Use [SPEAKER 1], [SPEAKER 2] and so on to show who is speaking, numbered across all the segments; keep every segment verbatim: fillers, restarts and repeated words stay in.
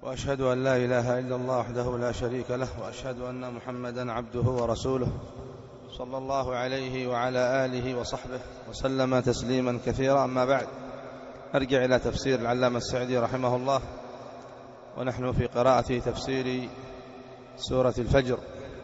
[SPEAKER 1] وأشهد أن لا إله إلا الله وحده لا شريك له، وأشهد أن محمدا عبده ورسوله صلى الله عليه وعلى آله وصحبه وسلم تسليما كثيرا. أما بعد، أرجع إلى تفسير العلامة السعدي رحمه الله، ونحن في قراءة تفسير سورة الفجر.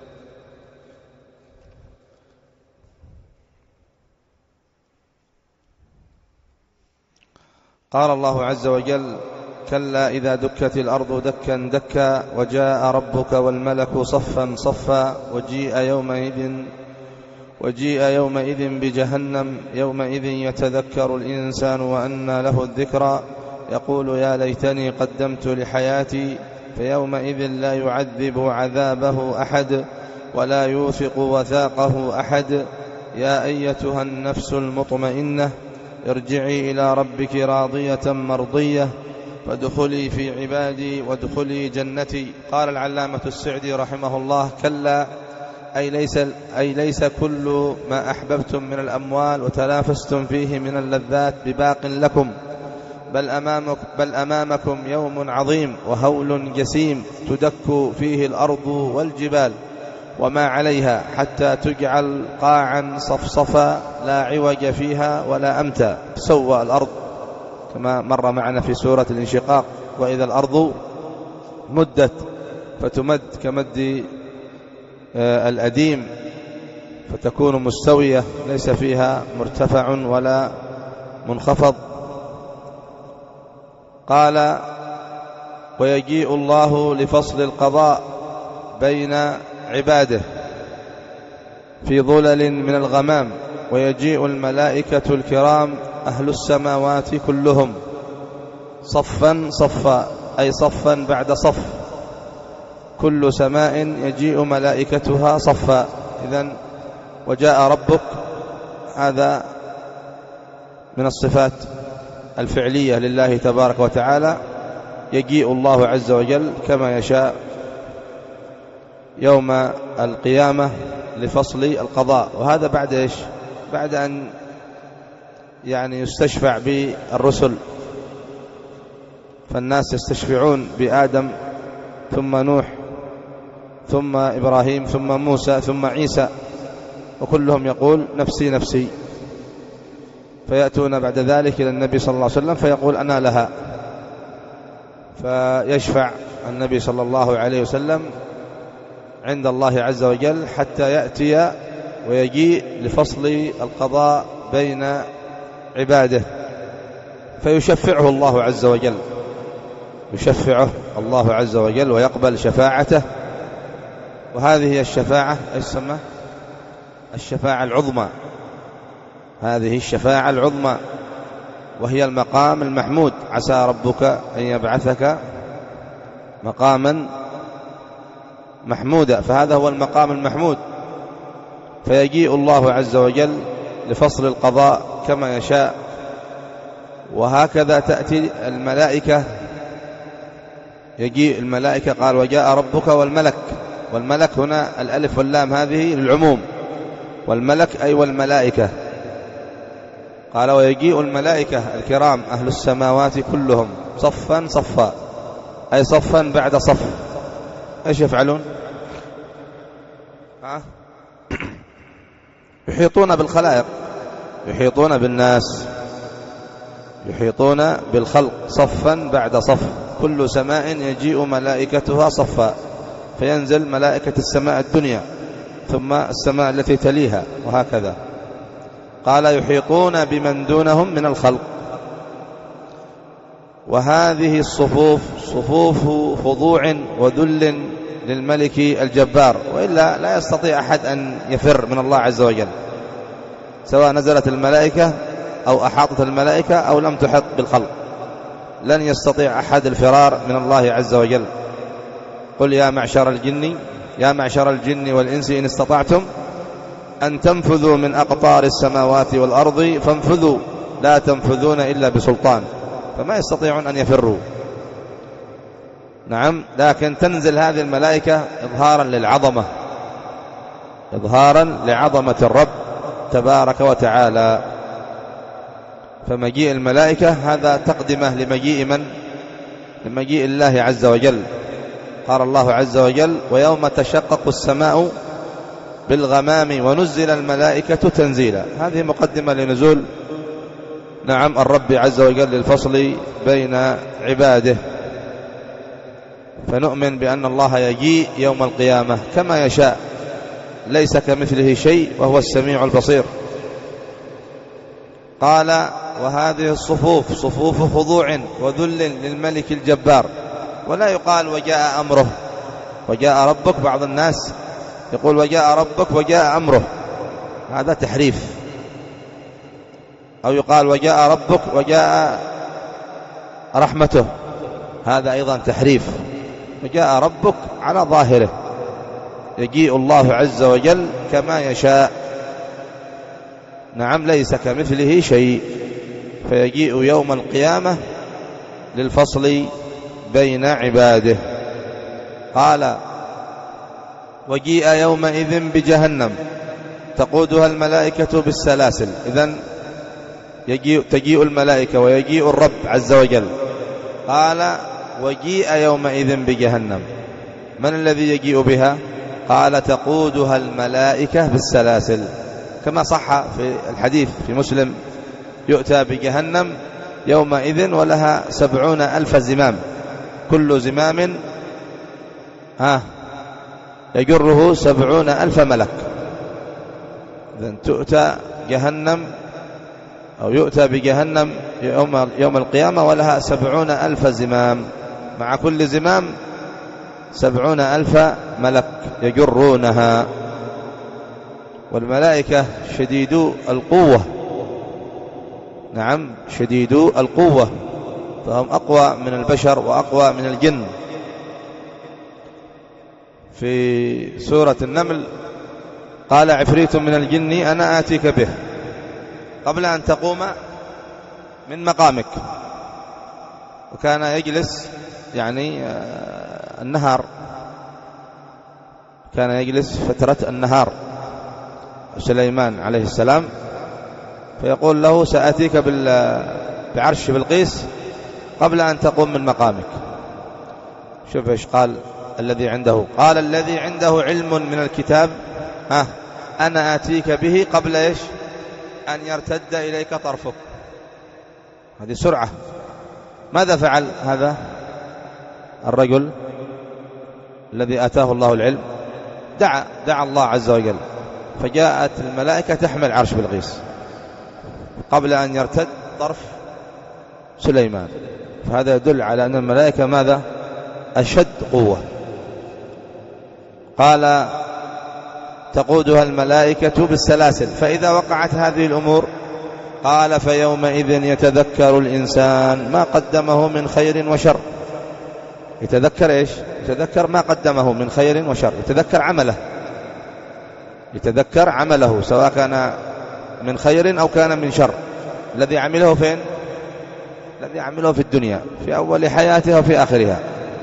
[SPEAKER 1] قال الله عز وجل: كلا إذا دكت الأرض دكا دكا وجاء ربك والملك صفا صفا وجيء يومئذ وجيء يومئذ بجهنم يومئذ يتذكر الإنسان وأنى له الذكرى يقول يا ليتني قدمت لحياتي فيومئذ لا يعذب عذابه أحد ولا يوثق وثاقه أحد يا أيتها النفس المطمئنة ارجعي إلى ربك راضية مرضية فادخلي في عبادي وادخلي جنتي. قال العلامة السعدي رحمه الله: كلا أي ليس, أي ليس كل ما أحببتم من الأموال وتنافستم فيه من اللذات بباق لكم، بل, أمامك بل أمامكم يوم عظيم وهول جسيم تدك فيه الأرض والجبال وما عليها حتى تجعل قاعا صفصفا لا عوج فيها ولا أمتا. سوى الأرض كما مر معنا في سورة الانشقاق: وإذا الأرض مدت فتمد كمد الأديم فتكون مستوية ليس فيها مرتفع ولا منخفض. قال: ويجيء الله لفصل القضاء بين عباده في ظلل من الغمام ويجيء الملائكة الكرام أهل السماوات كلهم صفا صفا أي صفا بعد صف، كل سماء يجيء ملائكتها صفا. إذن وجاء ربك هذا من الصفات الفعلية لله تبارك وتعالى، يجيء الله عز وجل كما يشاء يوم القيامة لفصل القضاء. وهذا بعد إيش؟ بعد أن يعني يستشفع بالرسل، فالناس يستشفعون بآدم ثم نوح ثم إبراهيم ثم موسى ثم عيسى، وكلهم يقول نفسي نفسي، فيأتون بعد ذلك إلى النبي صلى الله عليه وسلم فيقول أنا لها، فيشفع النبي صلى الله عليه وسلم عند الله عز وجل حتى يأتي ويجيء لفصل القضاء بين عباده، فيشفعه الله عز وجل، يشفعه الله عز وجل ويقبل شفاعته. وهذه هي الشفاعة اسمها الشفاعة العظمى، هذه الشفاعة العظمى وهي المقام المحمود. عسى ربك أن يبعثك مقاما محمودا، فهذا هو المقام المحمود. فيجيء الله عز وجل لفصل القضاء كما يشاء، وهكذا تأتي الملائكة. يجيء الملائكة، قال وجاء ربك والملك، والملك هنا الألف واللام هذه للعموم، والملك أي والملائكة. قال ويجيء الملائكة الكرام أهل السماوات كلهم صفا صفا أي صفا بعد صف. ايش يفعلون؟ ها؟ يحيطون بالخلائق، يحيطون بالناس، يحيطون بالخلق صفا بعد صف، كل سماء يجيء ملائكتها صفا، فينزل ملائكة السماء الدنيا ثم السماء التي تليها وهكذا. قال يحيطون بمن دونهم من الخلق. وهذه الصفوف صفوف خضوع وذل للملك الجبار، وإلا لا يستطيع أحد أن يفر من الله عز وجل، سواء نزلت الملائكة أو أحاطت الملائكة أو لم تحط بالخلق، لن يستطيع أحد الفرار من الله عز وجل. قل يا معشر الجن يا معشر الجن والإنس إن استطعتم أن تنفذوا من أقطار السماوات والأرض فانفذوا لا تنفذون إلا بسلطان، فما يستطيعون أن يفروا. نعم، لكن تنزل هذه الملائكة إظهارا للعظمة، إظهارا لعظمة الرب تبارك وتعالى. فمجيء الملائكة هذا تقدمه لمجيء من؟ لمجيء الله عز وجل. قال الله عز وجل: ويوم تشقق السماء بالغمام ونزل الملائكة تنزيلا. هذه مقدمة لنزول نعم الرب عز وجل للفصل بين عباده. فنؤمن بأن الله يجيء يوم القيامة كما يشاء، ليس كمثله شيء وهو السميع البصير. قال: وهذه الصفوف صفوف خضوع وذل للملك الجبار. ولا يقال وجاء أمره وجاء ربك. بعض الناس يقول وجاء ربك وجاء أمره، هذا تحريف. أو يقال وجاء ربك وجاء رحمته، هذا أيضا تحريف. وجاء ربك على ظاهره، يجيء الله عز وجل كما يشاء. نعم، ليس كمثله شيء، فيجيء يوم القيامة للفصل بين عباده. قال: وجيء يومئذ بجهنم تقودها الملائكة بالسلاسل. إذن يجيء تجيء الملائكة ويجيء الرب عز وجل. قال: وجيء يومئذ بجهنم، من الذي يجيء بها؟ قال: تقودها الملائكة بالسلاسل، كما صح في الحديث في مسلم: يؤتى بجهنم يومئذ ولها سبعون ألف زمام، كل زمام ها يجره سبعون ألف ملك. إذن تؤتى جهنم أو يؤتى بجهنم يوم, يوم القيامة ولها سبعون ألف زمام، مع كل زمام سبعون ألف ملك يجرونها. والملائكة شديدو القوة، نعم شديدو القوة، فهم أقوى من البشر وأقوى من الجن. في سورة النمل: قال عفريت من الجن أنا آتيك به قبل أن تقوم من مقامك. وكان يجلس يعني النهار، كان يجلس فترة النهار سليمان عليه السلام، فيقول له: سأتيك بعرش بلقيس قبل أن تقوم من مقامك. شوف إيش قال الذي عنده، قال: الذي عنده علم من الكتاب ها أنا آتيك به قبل إيش أن يرتد إليك طرفك. هذه سرعة. ماذا فعل هذا الرجل الذي آتاه الله العلم؟ دعا دعا الله عز وجل، فجاءت الملائكة تحمل عرش بلقيس قبل أن يرتد طرف سليمان. فهذا يدل على أن الملائكة ماذا؟ أشد قوة. قال: تقودها الملائكة بالسلاسل. فإذا وقعت هذه الأمور قال: فيومئذ يتذكر الإنسان ما قدمه من خير وشر. يتذكر إيش؟ يتذكر ما قدمه من خير وشر، يتذكر عمله، يتذكر عمله سواء كان من خير أو كان من شر. الذي عمله فين؟ الذي عمله في الدنيا، في أول حياته وفي آخرها.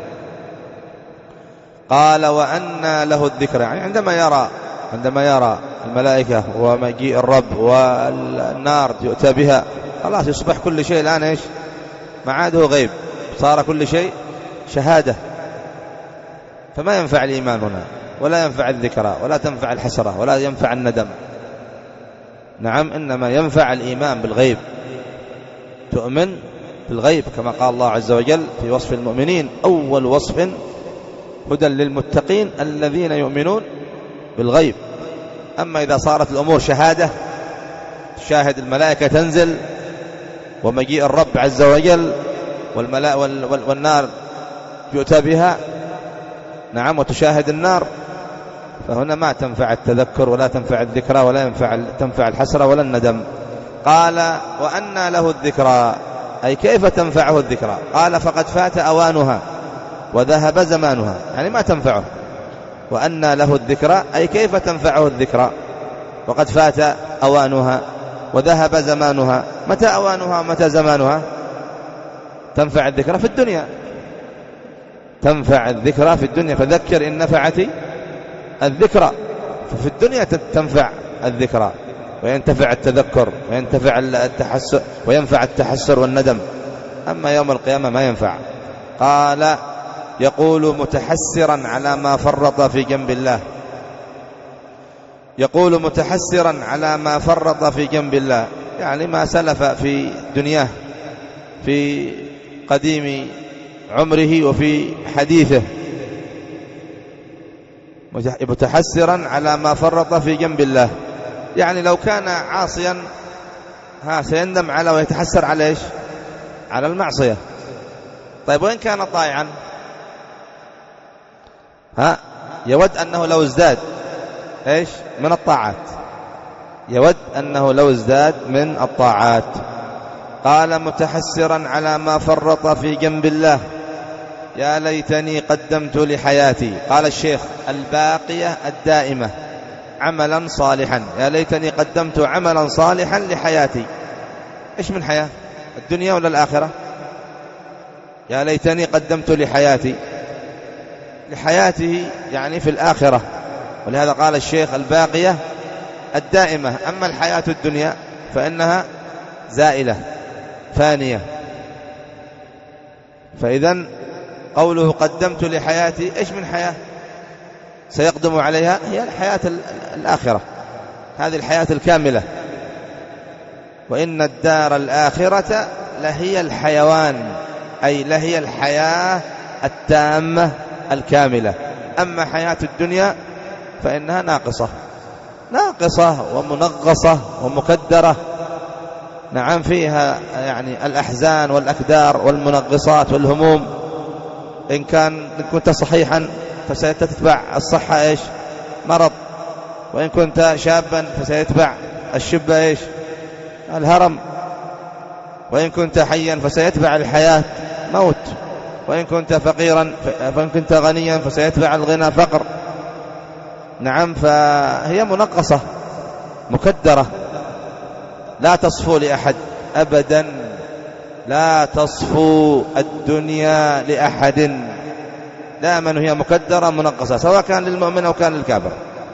[SPEAKER 1] قال: وأنى له الذكر، يعني عندما يرى عندما يرى الملائكة ومجيء الرب والنار يؤتى بها، خلاص يصبح كل شيء الآن إيش؟ معاده غيب، صار كل شيء شهادة. فما ينفع الإيمان هنا، ولا ينفع الذكرى، ولا تنفع الحسرة، ولا ينفع الندم. نعم، إنما ينفع الإيمان بالغيب، تؤمن بالغيب كما قال الله عز وجل في وصف المؤمنين: أول وصف هدى للمتقين الذين يؤمنون بالغيب. أما إذا صارت الأمور شهادة، تشاهد الملائكة تنزل ومجيء الرب عز وجل والملائكة والنار يؤتى بها، نعم، وتشاهد النار، فهنا ما تنفع التذكر ولا تنفع الذكرى ولا ينفع تنفع الحسرة ولا الندم. قال: وأنى له الذكرى، أي كيف تنفعه الذكرى؟ قال: فقد فات أوانها وذهب زمانها، يعني ما تنفعه. وأنى له الذكرى أي كيف تنفعه الذكرى وقد فات أوانها وذهب زمانها. متى أوانها ومتى زمانها؟ تنفع الذكرى في الدنيا، تنفع الذكرى في الدنيا، فذكر إن نفعتي الذكرى. ففي الدنيا تنفع الذكرى وينتفع التذكر وينتفع التحسر وينفع التحسر والندم. أما يوم القيامة ما ينفع، قال يقول متحسرا على ما فرط في جنب الله، يقول متحسرا على ما فرط في جنب الله، يعني ما سلف في دنياه في قديم عمره وفي حديثه، متحسرا على ما فرط في جنب الله، يعني لو كان عاصيا ها سيندم على ويتحسر على ايش؟ على المعصية. طيب وإن كان طائعا ها يود أنه لو ازداد ايش من الطاعات، يود أنه لو ازداد من الطاعات. قال متحسرا على ما فرط في جنب الله يا ليتني قدمت لحياتي، قال الشيخ الباقية الدائمة عملا صالحا، يا ليتني قدمت عملا صالحا لحياتي. ايش من حياة؟ الدنيا ولا الآخرة؟ يا ليتني قدمت لحياتي، لحياته يعني في الآخرة، ولهذا قال الشيخ الباقية الدائمة، أما الحياة الدنيا فإنها زائلة فانية. فإذن قوله قدمت لحياتي ايش من حياة سيقدم عليها؟ هي الحياة الآخرة، هذه الحياة الكاملة. وإن الدار الآخرة لهي الحيوان، أي لهي الحياة التامة الكاملة. أما حياة الدنيا فإنها ناقصة، ناقصة ومنغصة ومكدرة، نعم فيها يعني الأحزان والأكدار والمنغصات والهموم. إن كان إن كنت صحيحا فسيتتبع الصحة إيش؟ مرض، وإن كنت شابا فسيتبع الشبة إيش؟ الهرم، وإن كنت حيا فسيتبع الحياة موت، وإن كنت فقيرا فإن كنت غنيا فسيتبع الغنى فقر. نعم فهي منقصة مكدرة لا تصفو لأحد أبدا، لا تصفو الدنيا لأحد، دائما هي مكدرة منقصة سواء كان للمؤمن أو كان للكافر.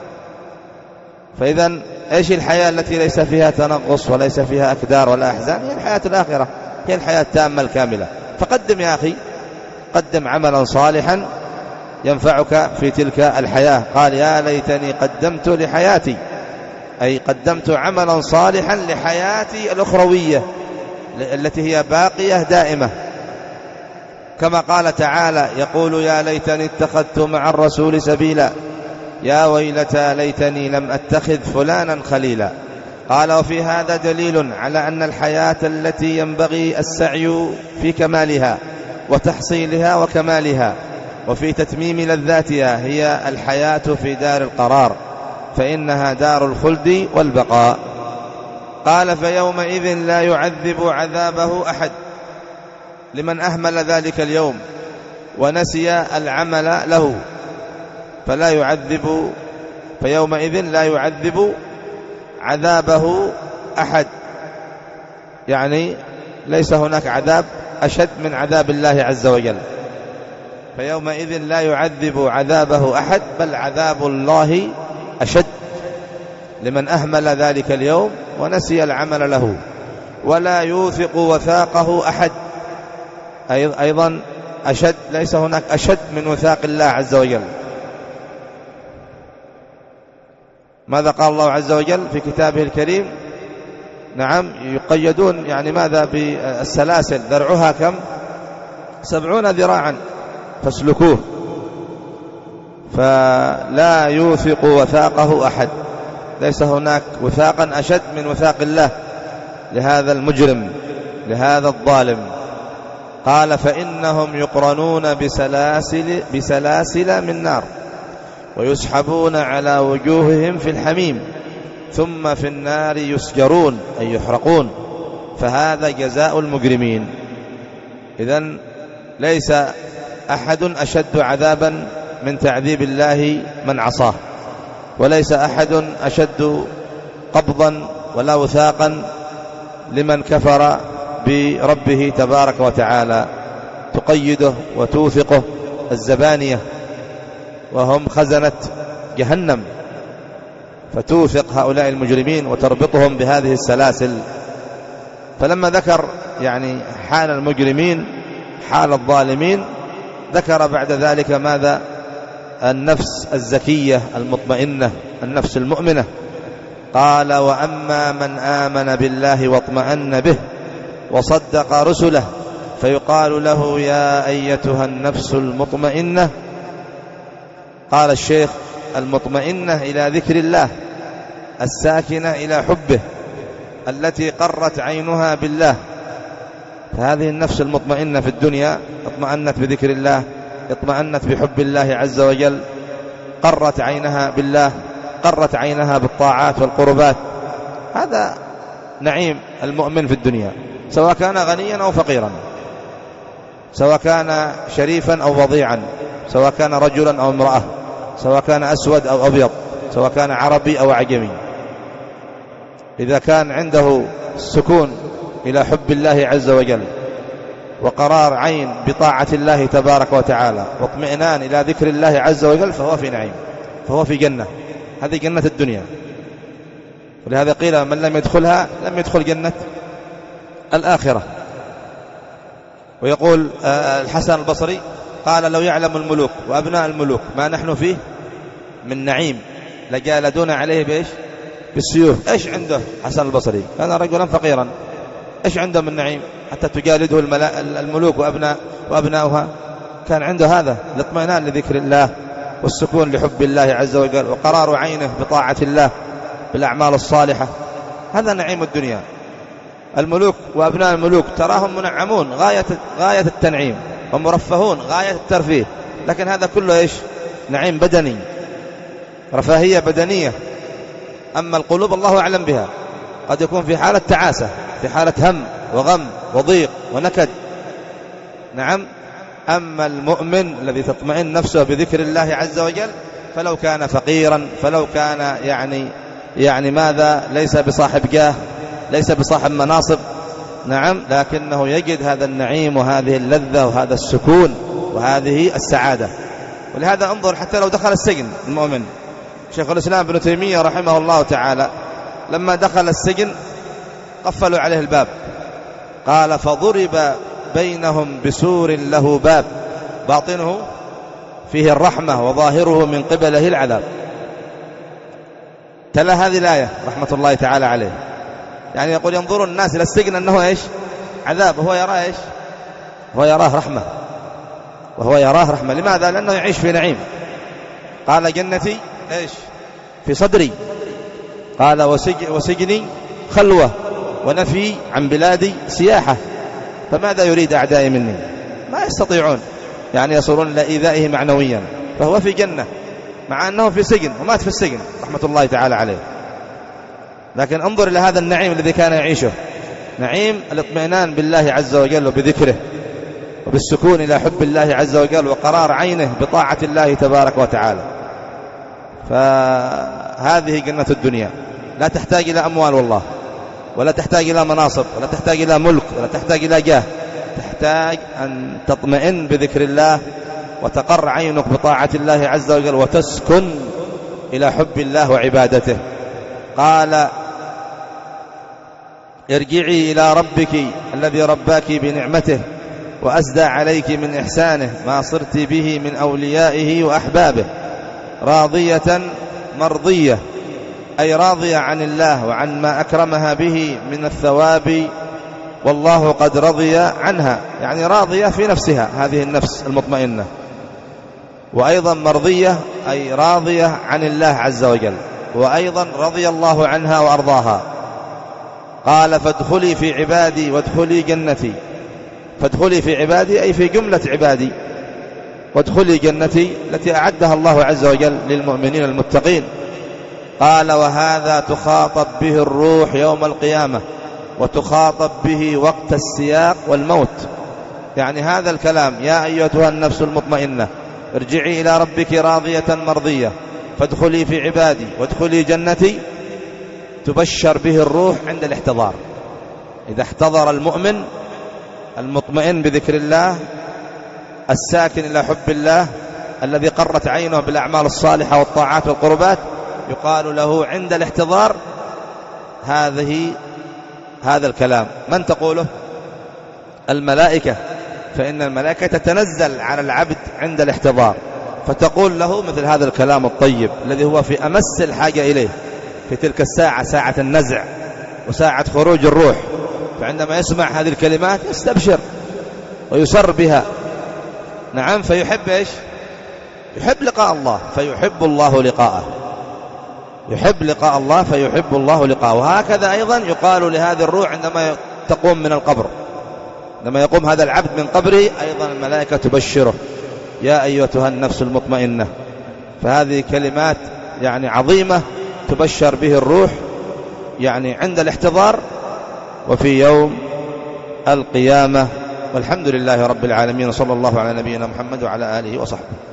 [SPEAKER 1] فإذا إيش الحياة التي ليس فيها تنقص وليس فيها أكدار ولا أحزان؟ هي الحياة الآخرة، هي الحياة التامة الكاملة. فقدم يا أخي، قدم عملا صالحا ينفعك في تلك الحياة. قال يا ليتني قدمت لحياتي، أي قدمت عملا صالحا لحياتي الأخروية التي هي باقية دائمة، كما قال تعالى يقول يا ليتني اتخذت مع الرسول سبيلا يا ويلتى ليتني لم أتخذ فلانا خليلا. قال وفي هذا دليل على أن الحياة التي ينبغي السعي في كمالها وتحصيلها وكمالها وفي تتميم لذاتها هي الحياة في دار القرار، فإنها دار الخلد والبقاء. قال فيومئذ لا يعذب عذابه أحد لمن أهمل ذلك اليوم ونسي العمل له، فلا يعذب فيومئذ لا يعذب عذابه أحد، يعني ليس هناك عذاب أشد من عذاب الله عز وجل. فيومئذ لا يعذب عذابه أحد بل عذاب الله أشد لمن أهمل ذلك اليوم ونسي العمل له، ولا يوثق وثاقه أحد، أيضا أشد، ليس هناك أشد من وثاق الله عز وجل. ماذا قال الله عز وجل في كتابه الكريم؟ نعم يقيدون يعني ماذا بالسلاسل، ذرعها كم؟ سبعون ذراعا فاسلكوه، فلا يوثق وثاقه أحد، ليس هناك وثاقا أشد من وثاق الله لهذا المجرم لهذا الظالم. قال فإنهم يقرنون بسلاسل, بسلاسل من نار ويسحبون على وجوههم في الحميم ثم في النار يسجرون أي يحرقون، فهذا جزاء المجرمين. إذن ليس أحد أشد عذابا من تعذيب الله من عصاه، وليس أحد أشد قبضا ولا وثاقا لمن كفر بربه تبارك وتعالى. تقيده وتوثقه الزبانية وهم خزنة جهنم، فتوثق هؤلاء المجرمين وتربطهم بهذه السلاسل. فلما ذكر يعني حال المجرمين حال الظالمين، ذكر بعد ذلك ماذا؟ النفس الزكية المطمئنة، النفس المؤمنة. قال: وأما من آمن بالله واطمأن به وصدق رسله فيقال له: يا أيتها النفس المطمئنة. قال الشيخ: المطمئنة إلى ذكر الله، الساكنة إلى حبه، التي قرت عينها بالله. فهذه النفس المطمئنة في الدنيا اطمأنت بذكر الله، اطمأنت بحب الله عز وجل، قرت عينها بالله، قرت عينها بالطاعات والقربات. هذا نعيم المؤمن في الدنيا، سواء كان غنيا أو فقيرا، سواء كان شريفا أو وضيعا، سواء كان رجلا أو امرأة، سواء كان أسود أو أبيض، سواء كان عربي أو عجمي. إذا كان عنده السكون إلى حب الله عز وجل، وقرار عين بطاعة الله تبارك وتعالى، واطمئنان إلى ذكر الله عز وجل، فهو في نعيم، فهو في جنة. هذه جنة الدنيا. ولهذا قيل: من لم يدخلها لم يدخل جنة الآخرة. ويقول الحسن البصري قال: لو يعلم الملوك وأبناء الملوك ما نحن فيه من نعيم لجالدون عليه بإيش؟ بالسيوف. إيش عنده حسن البصري؟ كان رجلا فقيرا، إيش عنده من نعيم حتى تجالده الملوك وأبناء وأبناؤها؟ كان عنده هذا الاطمئنان لذكر الله، والسكون لحب الله عز وجل، وقرار عينه بطاعة الله بالأعمال الصالحة. هذا نعيم الدنيا. الملوك وأبناء الملوك تراهم منعمون غاية, غاية التنعيم، ومرفهون غاية الترفيه، لكن هذا كله إيش؟ نعيم بدني، رفاهية بدنية. أما القلوب الله أعلم بها، قد يكون في حالة تعاسة، في حالة هم وغم وضيق ونكد. نعم. أما المؤمن الذي تطمئن نفسه بذكر الله عز وجل، فلو كان فقيرا، فلو كان يعني يعني ماذا؟ ليس بصاحب جاه، ليس بصاحب مناصب، نعم، لكنه يجد هذا النعيم وهذه اللذة وهذا السكون وهذه السعادة. ولهذا انظر، حتى لو دخل السجن المؤمن، شيخ الإسلام ابن تيمية رحمه الله تعالى لما دخل السجن قفلوا عليه الباب، قال: فضرب بينهم بسور له باب باطنه فيه الرحمة وظاهره من قبله العذاب. تلا هذه الآية رحمة الله تعالى عليه، يعني يقول: ينظر الناس إلى السجن أنه إيش؟ عذاب، وهو يراه إيش؟ هو يراه رحمة، وهو يراه رحمة. لماذا؟ لأنه يعيش في نعيم. قال: جنتي إيش؟ في صدري. قال: وسجني خلوة، ونفي عن بلادي سياحة. فماذا يريد أعدائي مني؟ ما يستطيعون يعني يصلون إلى إيذائه معنويا. فهو في جنة مع أنه في سجن، ومات في السجن رحمة الله تعالى عليه. لكن انظر إلى هذا النعيم الذي كان يعيشه، نعيم الاطمئنان بالله عز وجل وبذكره، وبالسكون إلى حب الله عز وجل، وقرار عينه بطاعة الله تبارك وتعالى. فهذه جنة الدنيا، لا تحتاج إلى أموال والله، ولا تحتاج إلى مناصب، ولا تحتاج إلى ملك، ولا تحتاج إلى جاه. تحتاج أن تطمئن بذكر الله، وتقر عينك بطاعة الله عز وجل، وتسكن إلى حب الله وعبادته. قال: ارجعي إلى ربك الذي رباك بنعمته وأسدى عليك من إحسانه ما صرت به من أوليائه وأحبابه، راضية مرضية، أي راضية عن الله وعن ما أكرمها به من الثواب، والله قد رضي عنها، يعني راضية في نفسها هذه النفس المطمئنة. وأيضا مرضية أي راضية عن الله عز وجل، وأيضا رضي الله عنها وأرضاها. قال: فادخلي في عبادي وادخلي جنتي. فادخلي في عبادي أي في جملة عبادي، وادخلي جنتي التي أعدها الله عز وجل للمؤمنين المتقين. قال: وهذا تخاطب به الروح يوم القيامة، وتخاطب به وقت السياق والموت. يعني هذا الكلام: يا أيتها النفس المطمئنة ارجعي إلى ربك راضية مرضية فادخلي في عبادي وادخلي جنتي، تبشر به الروح عند الاحتضار. إذا احتضر المؤمن المطمئن بذكر الله، الساكن إلى حب الله، الذي قرت عينه بالأعمال الصالحة والطاعات والقربات، يقال له عند الاحتضار هذه هذا الكلام. من تقوله؟ الملائكة فإن الملائكة تتنزل على العبد عند الاحتضار فتقول له مثل هذا الكلام الطيب الذي هو في أمس الحاجة إليه في تلك الساعة، ساعة النزع وساعة خروج الروح. فعندما يسمع هذه الكلمات يستبشر ويسر بها. نعم، فيحب إيش؟ يحب لقاء الله فيحب الله لقاءه، يحب لقاء الله فيحب الله لقاءه. وهكذا أيضا يقال لهذه الروح عندما تقوم من القبر، لما يقوم هذا العبد من قبره أيضا الملائكة تبشره يا أيتها النفس المطمئنة. فهذه كلمات يعني عظيمة تبشر به الروح يعني عند الاحتضار وفي يوم القيامة. والحمد لله رب العالمين، صلى الله على نبينا محمد وعلى آله وصحبه.